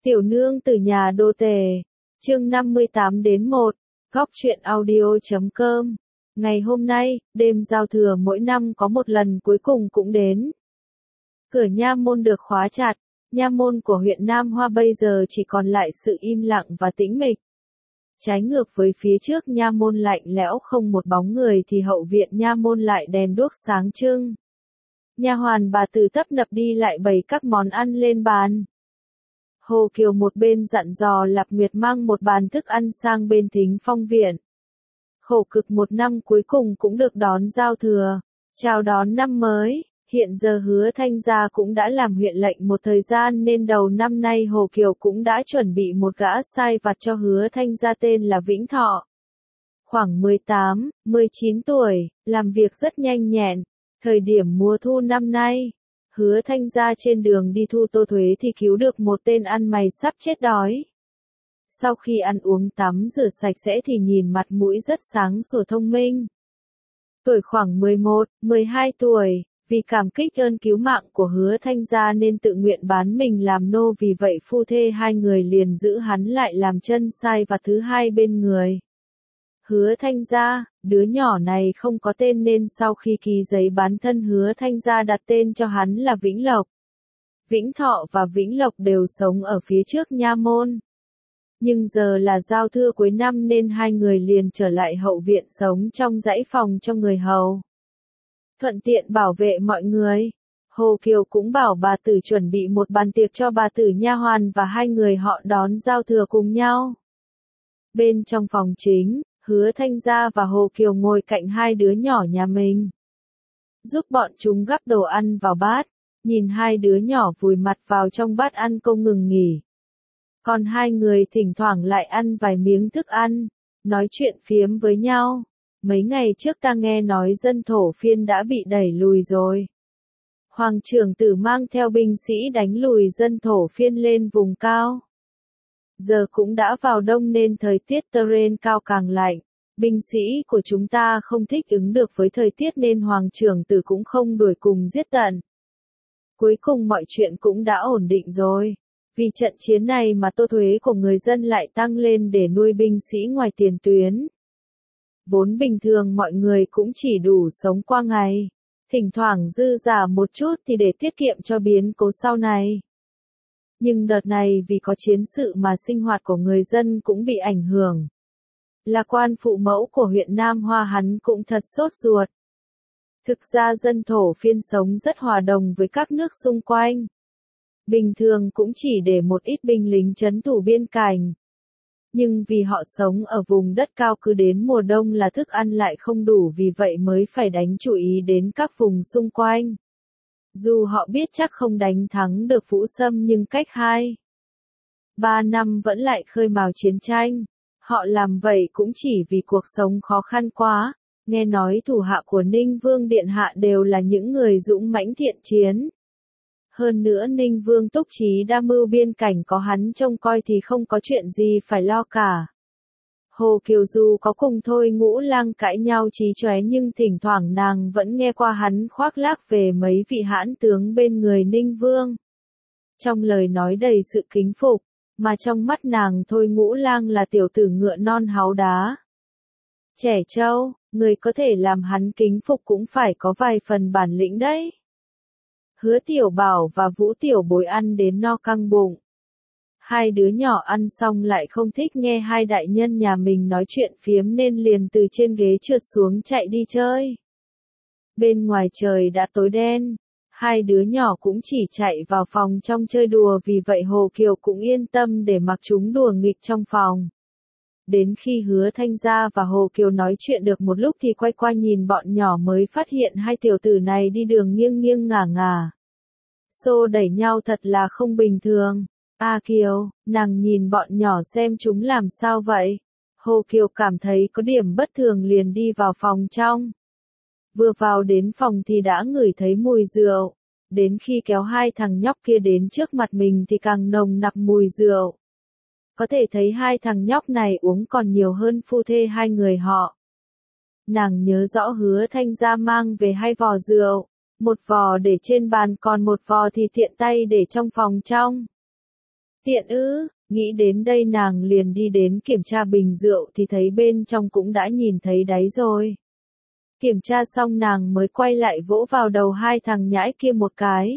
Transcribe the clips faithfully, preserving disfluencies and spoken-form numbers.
Tiểu nương từ nhà đô tề, chương năm mươi tám đến một, góc truyện audio chấm com. Ngày hôm nay, đêm giao thừa mỗi năm có một lần cuối cùng cũng đến. Cửa nha môn được khóa chặt, nha môn của huyện Nam Hoa bây giờ chỉ còn lại sự im lặng và tĩnh mịch. Trái ngược với phía trước nha môn lạnh lẽo không một bóng người thì hậu viện nha môn lại đèn đuốc sáng trưng. Nha hoàn bà Từ tấp nập đi lại bày các món ăn lên bàn. Hồ Kiều một bên dặn dò Lạp Nguyệt mang một bàn thức ăn sang bên Thính Phong viện. Khổ cực một năm cuối cùng cũng được đón giao thừa, chào đón năm mới. Hiện giờ Hứa Thanh gia cũng đã làm huyện lệnh một thời gian nên đầu năm nay Hồ Kiều cũng đã chuẩn bị một gã sai vặt cho Hứa Thanh gia tên là Vĩnh Thọ. Khoảng mười tám, mười chín tuổi, làm việc rất nhanh nhẹn. Thời điểm mùa thu năm nay, Hứa Thanh gia trên đường đi thu tô thuế thì cứu được một tên ăn mày sắp chết đói. Sau khi ăn uống tắm rửa sạch sẽ thì nhìn mặt mũi rất sáng sủa thông minh. Tuổi khoảng mười một, mười hai tuổi, vì cảm kích ơn cứu mạng của Hứa Thanh gia nên tự nguyện bán mình làm nô, vì vậy phu thê hai người liền giữ hắn lại làm chân sai vặt thứ hai bên người. Hứa Thanh gia, đứa nhỏ này không có tên nên sau khi ký giấy bán thân Hứa Thanh gia đặt tên cho hắn là Vĩnh Lộc. Vĩnh Thọ và Vĩnh Lộc đều sống ở phía trước nha môn. Nhưng giờ là giao thừa cuối năm nên hai người liền trở lại hậu viện sống trong dãy phòng cho người hầu. Thuận tiện bảo vệ mọi người, Hồ Kiều cũng bảo bà Tử chuẩn bị một bàn tiệc cho bà Tử nha hoàn và hai người họ đón giao thừa cùng nhau. Bên trong phòng chính, Hứa Thanh gia và Hồ Kiều ngồi cạnh hai đứa nhỏ nhà mình, giúp bọn chúng gắp đồ ăn vào bát, nhìn hai đứa nhỏ vùi mặt vào trong bát ăn không ngừng nghỉ. Còn hai người thỉnh thoảng lại ăn vài miếng thức ăn, nói chuyện phiếm với nhau. Mấy ngày trước ta nghe nói dân thổ phiên đã bị đẩy lùi rồi. Hoàng trưởng tử mang theo binh sĩ đánh lùi dân thổ phiên lên vùng cao. Giờ cũng đã vào đông nên thời tiết terrain cao càng lạnh. Binh sĩ của chúng ta không thích ứng được với thời tiết nên Hoàng trưởng tử cũng không đuổi cùng giết tận. Cuối cùng mọi chuyện cũng đã ổn định rồi. Vì trận chiến này mà tô thuế của người dân lại tăng lên để nuôi binh sĩ ngoài tiền tuyến. Vốn bình thường mọi người cũng chỉ đủ sống qua ngày, thỉnh thoảng dư giả một chút thì để tiết kiệm cho biến cố sau này. Nhưng đợt này vì có chiến sự mà sinh hoạt của người dân cũng bị ảnh hưởng. Là quan phụ mẫu của huyện Nam Hoa hắn cũng thật sốt ruột. Thực ra dân thổ phiên sống rất hòa đồng với các nước xung quanh. Bình thường cũng chỉ để một ít binh lính trấn thủ biên cảnh. Nhưng vì họ sống ở vùng đất cao cứ đến mùa đông là thức ăn lại không đủ, vì vậy mới phải đánh chú ý đến các vùng xung quanh. Dù họ biết chắc không đánh thắng được Vũ Xâm nhưng cách hai, ba năm vẫn lại khơi mào chiến tranh. Họ làm vậy cũng chỉ vì cuộc sống khó khăn quá. Nghe nói thủ hạ của Ninh Vương Điện Hạ đều là những người dũng mãnh thiện chiến. Hơn nữa Ninh Vương Túc Trí đa mưu biên cảnh có hắn trông coi thì không có chuyện gì phải lo cả. Hồ Kiều dù có cùng Thôi Ngũ Lang cãi nhau chí chóe nhưng thỉnh thoảng nàng vẫn nghe qua hắn khoác lác về mấy vị hãn tướng bên người Ninh Vương. Trong lời nói đầy sự kính phục, mà trong mắt nàng Thôi Ngũ Lang là tiểu tử ngựa non háu đá. Trẻ trâu, người có thể làm hắn kính phục cũng phải có vài phần bản lĩnh đấy. Hứa Tiểu Bảo và Vũ Tiểu Bối ăn đến no căng bụng. Hai đứa nhỏ ăn xong lại không thích nghe hai đại nhân nhà mình nói chuyện phiếm nên liền từ trên ghế trượt xuống chạy đi chơi. Bên ngoài trời đã tối đen, hai đứa nhỏ cũng chỉ chạy vào phòng trong chơi đùa, vì vậy Hồ Kiều cũng yên tâm để mặc chúng đùa nghịch trong phòng. Đến khi Hứa Thanh gia và Hồ Kiều nói chuyện được một lúc thì quay qua nhìn bọn nhỏ mới phát hiện hai tiểu tử này đi đường nghiêng nghiêng ngả ngả. Xô đẩy nhau thật là không bình thường. A Kiều, nàng nhìn bọn nhỏ xem chúng làm sao vậy? Hồ Kiều cảm thấy có điểm bất thường liền đi vào phòng trong. Vừa vào đến phòng thì đã ngửi thấy mùi rượu. Đến khi kéo hai thằng nhóc kia đến trước mặt mình thì càng nồng nặc mùi rượu. Có thể thấy hai thằng nhóc này uống còn nhiều hơn phu thê hai người họ. Nàng nhớ rõ Hứa Thanh gia mang về hai vò rượu, một vò để trên bàn còn một vò thì tiện tay để trong phòng trong. Tiện ư, nghĩ đến đây nàng liền đi đến kiểm tra bình rượu thì thấy bên trong cũng đã nhìn thấy đáy rồi. Kiểm tra xong nàng mới quay lại vỗ vào đầu hai thằng nhãi kia một cái.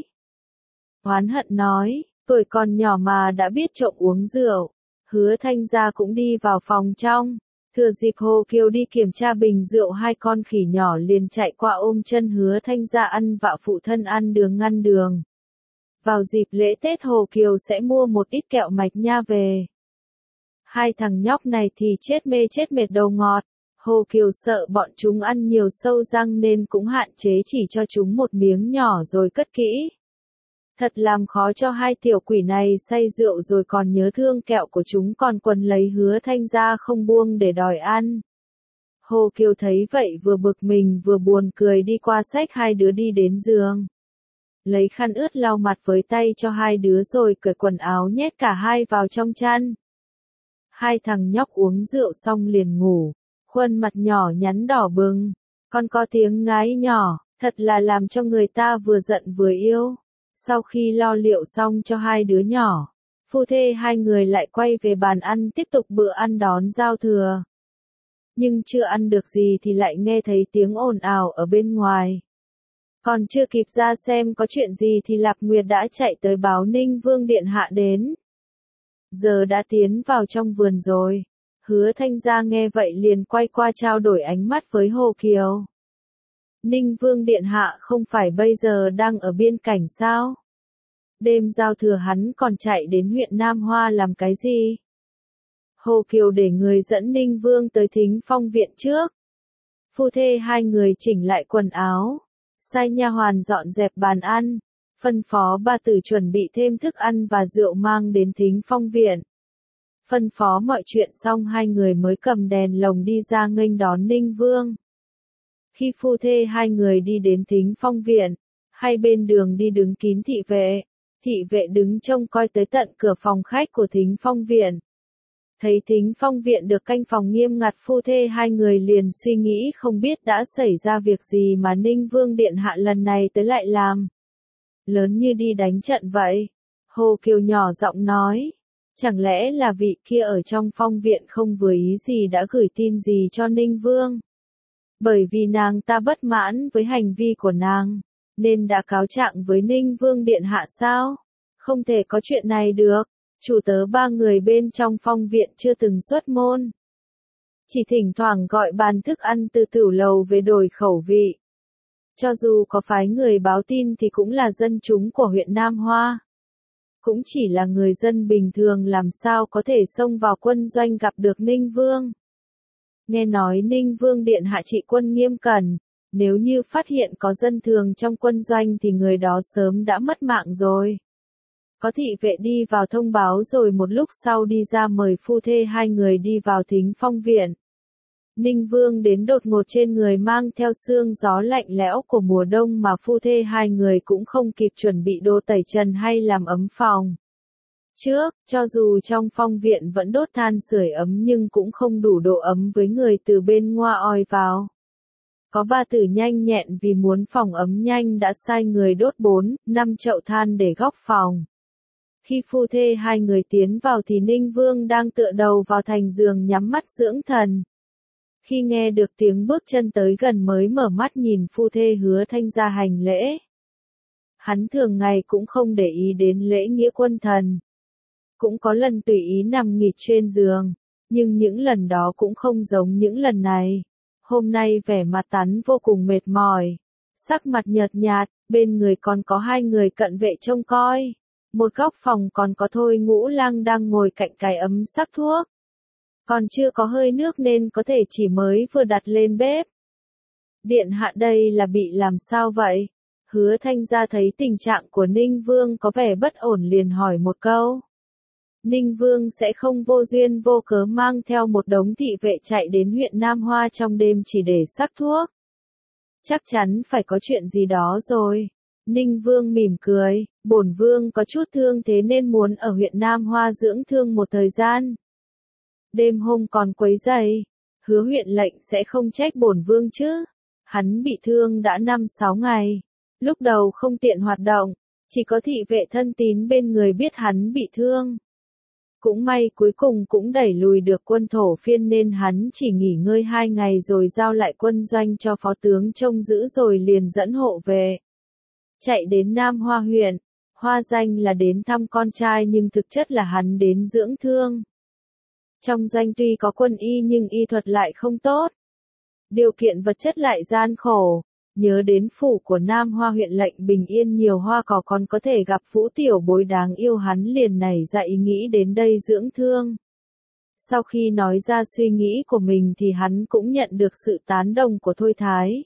Oán hận nói, tuổi còn nhỏ mà đã biết trộm uống rượu. Hứa Thanh Gia cũng đi vào phòng trong. Thừa dịp Hồ Kiều đi kiểm tra bình rượu, hai con khỉ nhỏ liền chạy qua ôm chân Hứa Thanh Gia ăn vạ phụ thân ăn đường ngăn đường. Vào dịp lễ Tết Hồ Kiều sẽ mua một ít kẹo mạch nha về. Hai thằng nhóc này thì chết mê chết mệt đầu ngọt. Hồ Kiều sợ bọn chúng ăn nhiều sâu răng nên cũng hạn chế chỉ cho chúng một miếng nhỏ rồi cất kỹ. Thật làm khó cho hai tiểu quỷ này say rượu rồi còn nhớ thương kẹo của chúng, còn quần lấy Hứa Thanh Gia không buông để đòi ăn. Hồ Kiều thấy vậy vừa bực mình vừa buồn cười đi qua xách hai đứa đi đến giường. Lấy khăn ướt lau mặt với tay cho hai đứa rồi cởi quần áo nhét cả hai vào trong chăn. Hai thằng nhóc uống rượu xong liền ngủ, khuôn mặt nhỏ nhắn đỏ bừng, còn có tiếng ngái nhỏ, thật là làm cho người ta vừa giận vừa yêu. Sau khi lo liệu xong cho hai đứa nhỏ, phu thê hai người lại quay về bàn ăn tiếp tục bữa ăn đón giao thừa. Nhưng chưa ăn được gì thì lại nghe thấy tiếng ồn ào ở bên ngoài. Còn chưa kịp ra xem có chuyện gì thì Lạp Nguyệt đã chạy tới báo Ninh Vương điện hạ đến. Giờ đã tiến vào trong vườn rồi. Hứa Thanh Gia nghe vậy liền quay qua trao đổi ánh mắt với Hồ Kiều. Ninh Vương điện hạ không phải bây giờ đang ở biên cảnh sao? Đêm giao thừa hắn còn chạy đến huyện Nam Hoa làm cái gì? Hồ Kiều để người dẫn Ninh Vương tới Thính Phong viện trước. Phu thê hai người chỉnh lại quần áo, sai nha hoàn dọn dẹp bàn ăn, phân phó bà tử chuẩn bị thêm thức ăn và rượu mang đến Thính Phong viện. Phân phó mọi chuyện xong hai người mới cầm đèn lồng đi ra nghênh đón Ninh Vương. Khi phu thê hai người đi đến Thính Phong viện, hai bên đường đi đứng kín thị vệ, thị vệ đứng trông coi tới tận cửa phòng khách của Thính Phong viện. Thấy Thính Phong viện được canh phòng nghiêm ngặt, phu thê hai người liền suy nghĩ không biết đã xảy ra việc gì mà Ninh Vương điện hạ lần này tới lại làm lớn như đi đánh trận vậy. Hồ Kiều nhỏ giọng nói, chẳng lẽ là vị kia ở trong phong viện không vừa ý gì đã gửi tin gì cho Ninh Vương? Bởi vì nàng ta bất mãn với hành vi của nàng, nên đã cáo trạng với Ninh Vương điện hạ sao? Không thể có chuyện này được. Chủ tớ ba người bên trong phong viện chưa từng xuất môn, chỉ thỉnh thoảng gọi bàn thức ăn từ tửu lầu về đổi khẩu vị. Cho dù có phái người báo tin thì cũng là dân chúng của huyện Nam Hoa. Cũng chỉ là người dân bình thường làm sao có thể xông vào quân doanh gặp được Ninh Vương. Nghe nói Ninh Vương điện hạ trị quân nghiêm cẩn, nếu như phát hiện có dân thường trong quân doanh thì người đó sớm đã mất mạng rồi. Có thị vệ đi vào thông báo rồi một lúc sau đi ra mời phu thê hai người đi vào Thính Phong viện. Ninh Vương đến đột ngột trên người mang theo sương gió lạnh lẽo của mùa đông mà phu thê hai người cũng không kịp chuẩn bị đồ tẩy trần hay làm ấm phòng. Trước, cho dù trong phong viện vẫn đốt than sưởi ấm nhưng cũng không đủ độ ấm với người từ bên ngoài oi vào. Có bà tử nhanh nhẹn vì muốn phòng ấm nhanh đã sai người đốt bốn, năm chậu than để góc phòng. Khi phu thê hai người tiến vào thì Ninh Vương đang tựa đầu vào thành giường nhắm mắt dưỡng thần. Khi nghe được tiếng bước chân tới gần mới mở mắt nhìn phu thê Hứa Thanh Gia hành lễ. Hắn thường ngày cũng không để ý đến lễ nghĩa quân thần. Cũng có lần tùy ý nằm nghỉ trên giường, nhưng những lần đó cũng không giống những lần này. Hôm nay vẻ mặt tắn vô cùng mệt mỏi, sắc mặt nhợt nhạt, bên người còn có hai người cận vệ trông coi. Một góc phòng còn có Thôi Ngũ Lang đang ngồi cạnh cái ấm sắc thuốc. Còn chưa có hơi nước nên có thể chỉ mới vừa đặt lên bếp. Điện hạ đây là bị làm sao vậy? Hứa Thanh Gia thấy tình trạng của Ninh Vương có vẻ bất ổn liền hỏi một câu. Ninh Vương sẽ không vô duyên vô cớ mang theo một đống thị vệ chạy đến huyện Nam Hoa trong đêm chỉ để sắc thuốc. Chắc chắn phải có chuyện gì đó rồi. Ninh Vương mỉm cười, bổn vương có chút thương thế nên muốn ở huyện Nam Hoa dưỡng thương một thời gian. Đêm hôm còn quấy rầy, Hứa huyện lệnh sẽ không trách bổn vương chứ. Hắn bị thương đã năm sáu ngày, lúc đầu không tiện hoạt động, chỉ có thị vệ thân tín bên người biết hắn bị thương. Cũng may cuối cùng cũng đẩy lùi được quân thổ phiên nên hắn chỉ nghỉ ngơi hai ngày rồi giao lại quân doanh cho phó tướng trông giữ rồi liền dẫn hộ về. Chạy đến Nam Hoa huyện, hoa danh là đến thăm con trai nhưng thực chất là hắn đến dưỡng thương. Trong doanh tuy có quân y nhưng y thuật lại không tốt. Điều kiện vật chất lại gian khổ. Nhớ đến phủ của Nam Hoa huyện lệnh bình yên nhiều hoa cỏ còn có thể gặp Vũ tiểu bối đáng yêu, hắn liền nảy ra ý nghĩ đến đây dưỡng thương. Sau khi nói ra suy nghĩ của mình thì hắn cũng nhận được sự tán đồng của Thôi Thái.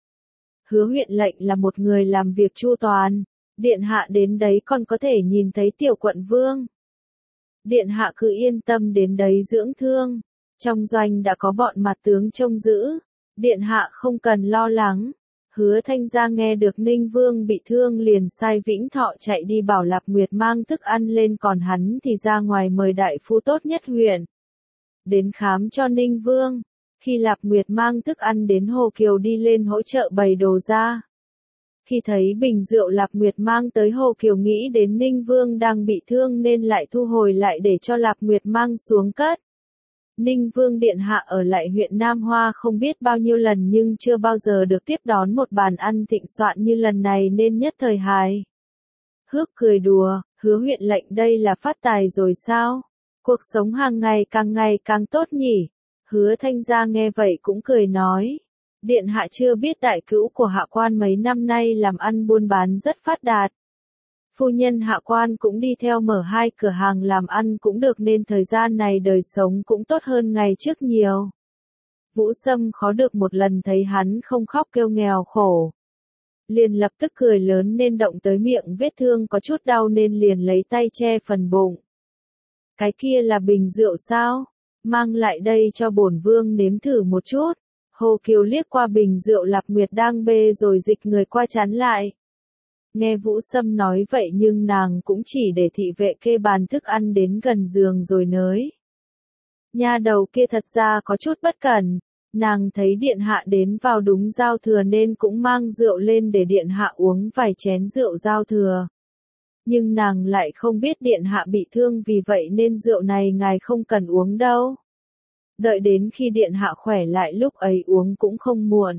Hứa huyện lệnh là một người làm việc chu toàn, điện hạ đến đấy còn có thể nhìn thấy tiểu quận vương. Điện hạ cứ yên tâm đến đấy dưỡng thương, trong doanh đã có bọn mặt tướng trông giữ, điện hạ không cần lo lắng. Hứa Thanh Gia nghe được Ninh Vương bị thương liền sai Vĩnh Thọ chạy đi bảo Lạp Nguyệt mang thức ăn lên, còn hắn thì ra ngoài mời đại phu tốt nhất huyện đến khám cho Ninh Vương. Khi Lạp Nguyệt mang thức ăn đến, Hồ Kiều đi lên hỗ trợ bày đồ ra. Khi thấy bình rượu Lạp Nguyệt mang tới, Hồ Kiều nghĩ đến Ninh Vương đang bị thương nên lại thu hồi lại để cho Lạp Nguyệt mang xuống cất. Ninh Vương điện hạ ở lại huyện Nam Hoa không biết bao nhiêu lần nhưng chưa bao giờ được tiếp đón một bàn ăn thịnh soạn như lần này nên nhất thời hài hước cười đùa. Hứa huyện lệnh đây là phát tài rồi sao? Cuộc sống hàng ngày càng ngày càng tốt nhỉ? Hứa Thanh Gia nghe vậy cũng cười nói. Điện hạ chưa biết đại cữu của hạ quan mấy năm nay làm ăn buôn bán rất phát đạt. Phu nhân hạ quan cũng đi theo mở hai cửa hàng làm ăn cũng được nên thời gian này đời sống cũng tốt hơn ngày trước nhiều. Vũ Sâm khó được một lần thấy hắn không khóc kêu nghèo khổ. Liền lập tức cười lớn nên động tới miệng vết thương có chút đau nên liền lấy tay che phần bụng. Cái kia là bình rượu sao? Mang lại đây cho bổn vương nếm thử một chút. Hồ Kiều liếc qua bình rượu Lạp Nguyệt đang bê rồi dịch người qua chắn lại. Nghe Vũ Sâm nói vậy nhưng nàng cũng chỉ để thị vệ kê bàn thức ăn đến gần giường rồi nới. Nha đầu kia thật ra có chút bất cẩn, nàng thấy điện hạ đến vào đúng giao thừa nên cũng mang rượu lên để điện hạ uống vài chén rượu giao thừa. Nhưng nàng lại không biết điện hạ bị thương vì vậy nên rượu này ngài không cần uống đâu. Đợi đến khi điện hạ khỏe lại lúc ấy uống cũng không muộn.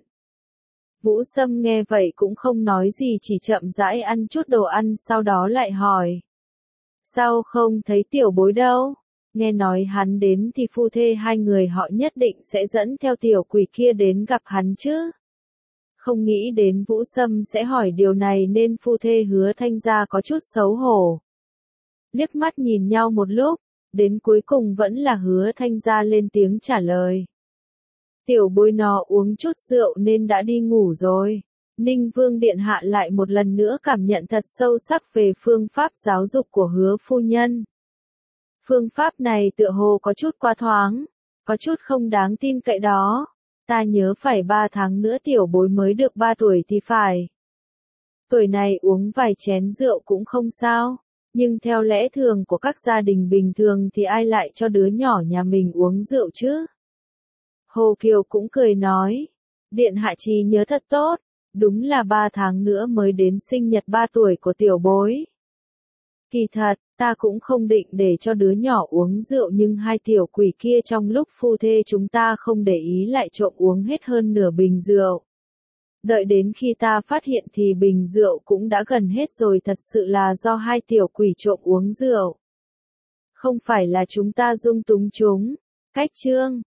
Vũ Sâm nghe vậy cũng không nói gì, chỉ chậm rãi ăn chút đồ ăn sau đó lại hỏi. Sao không thấy tiểu bối đâu? Nghe nói hắn đến thì phu thê hai người họ nhất định sẽ dẫn theo tiểu quỷ kia đến gặp hắn chứ. Không nghĩ đến Vũ Sâm sẽ hỏi điều này nên phu thê Hứa Thanh Gia có chút xấu hổ. Liếc mắt nhìn nhau một lúc, đến cuối cùng vẫn là Hứa Thanh Gia lên tiếng trả lời. Tiểu bối nó uống chút rượu nên đã đi ngủ rồi. Ninh Vương điện hạ lại một lần nữa cảm nhận thật sâu sắc về phương pháp giáo dục của Hứa phu nhân. Phương pháp này tựa hồ có chút quá thoáng, có chút không đáng tin cậy đó. Ta nhớ phải ba tháng nữa tiểu bối mới được ba tuổi thì phải. Tuổi này uống vài chén rượu cũng không sao, nhưng theo lẽ thường của các gia đình bình thường thì ai lại cho đứa nhỏ nhà mình uống rượu chứ? Hồ Kiều cũng cười nói, điện hạ trí nhớ thật tốt, đúng là ba tháng nữa mới đến sinh nhật ba tuổi của tiểu bối. Kỳ thật, ta cũng không định để cho đứa nhỏ uống rượu nhưng hai tiểu quỷ kia trong lúc phu thê chúng ta không để ý lại trộm uống hết hơn nửa bình rượu. Đợi đến khi ta phát hiện thì bình rượu cũng đã gần hết rồi, thật sự là do hai tiểu quỷ trộm uống rượu. Không phải là chúng ta dung túng chúng. Cách chương